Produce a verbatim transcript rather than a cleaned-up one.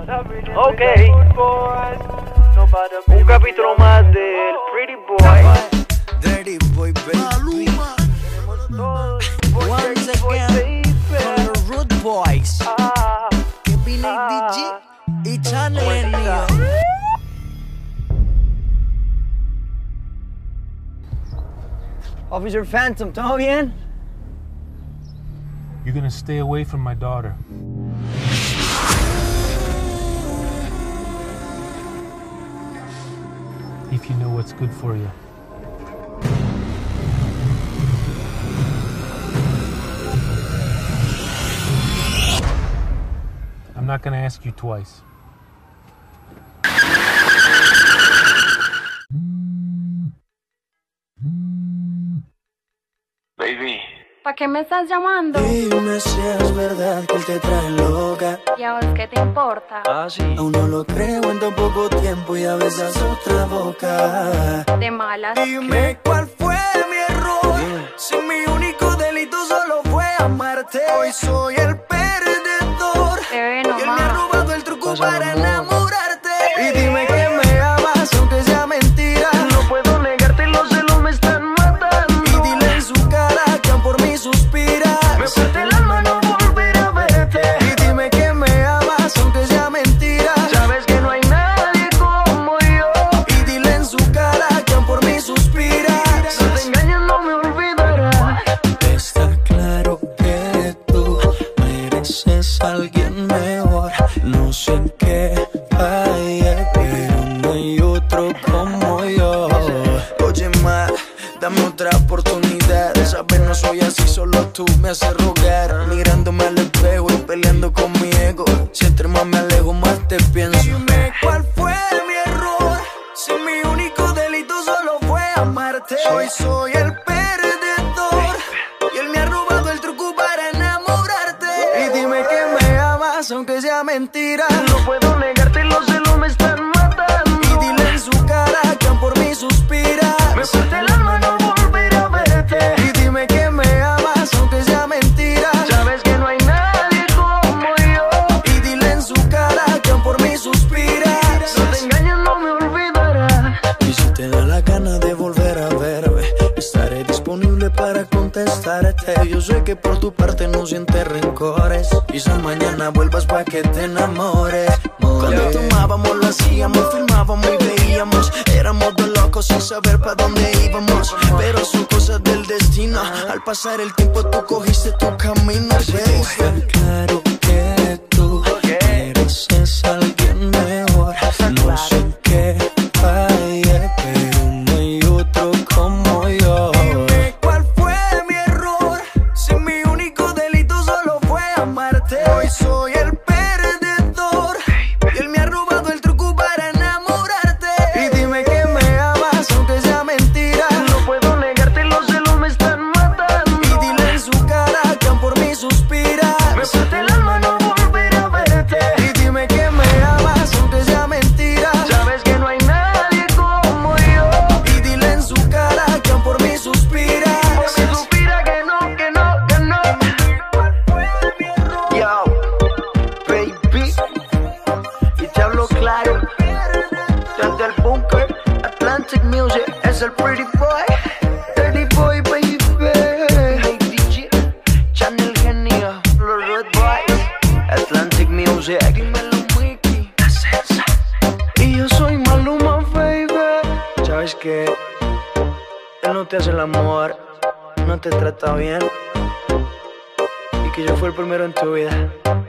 Ok, un capítulo más del Pretty Boy. Dirty Boy, baby. Once again, Con los Rude Boys. Kevin D G y Channel el mío. Officer Phantom, ¿todo bien? You're gonna stay away from my daughter. If you know what's good for you. I'm not gonna ask you twice. Baby. ¿Para qué me estás llamando? Dime si es verdad que él te trae loca. ¿Y a vos qué te importa? Ah, sí. Aún no lo creo en tan poco tiempo y a besas otra boca. De malas. Dime cuál fue mi error. Si mi único delito solo fue amarte. Hoy soy el perdedor. Bebé, no Y él me ha más. robado el truco Pasa, para amor. enamorarte. Y dime que me amas aunque sea mentira. No puedo negarte, los celos me están matando. Y dile en su cara que aún por mí suspira. Me parte el alma no volver a verte. Y dime que me amas aunque sea mentira. Sabes que no hay nadie como yo. Y dile en su cara que aún por mí suspira. Si te engañas no me olvidarás. Está claro que tú mereces a alguien mejor. No sé en qué falle, pero no hay otro como yo. Oye, ma, dame otra oportunidad. Esa vez no soy así, solo tú me haces rogar. Mirándome al espejo y peleando con mi ego. Si entre más me alejo, más te pienso. Dime cuál fue mi error. Si mi único delito solo fue amarte. Hoy soy el perdedor. Y él me ha robado el truco para enamorarte. Y dime que me amas aunque sea mentira. No puedo negarte, los celos me están matando. Y dile en su cara que aún por mí suspira. Me parte el alma no volver a verte. Y dime que me amas aunque sea mentira. Sabes que no hay nadie como yo. Y dile en su cara que aún por mí suspira. Si te engañas no me olvidarás. Y si te da la gana de volver a verme, estaré disponible para contestarte. Yo sé que por tu parte no sientes rencores. Quizás mañana vuelvas pa' que te enamores. Cuando tomábamos lo hacíamos, filmábamos y veíamos. Éramos dos locos sin saber pa' dónde íbamos. Pero son cosas del destino. Al pasar el tiempo tú cogiste tu camino, baby. Está claro que tú mereces a alguien mejor. No sé qué falle, pero no hay otro como yo. Dime cuál fue mi error. Si mi único delito solo fue amarte. Hoy soy el perdedor. Y él me ha robado el truco para enamorarte. Y dime que me amas aunque sea mentira. No puedo negarte, los celos me están matando. Y dile en su cara que aún por mí suspira. Me parte el alma no volver a verte. Y dime que me amas aunque sea mentira. Sabes que no hay nadie como yo. Y dile en su cara que aún por mí suspira. Por mí suspira que no, que no, que no. Yo, baby. Y te hablo claro. Desde el bunker, Atlantic Music. Es el Pretty Boy. Dirty Boy, baby. Hey, D G. Channel Genio. Los Red Boys. Atlantic Music. Dímelo, Mickey. Y yo soy Maluma, baby. Sabes que él no te hace el amor, no te trata bien. Y que yo fui el primero en tu vida.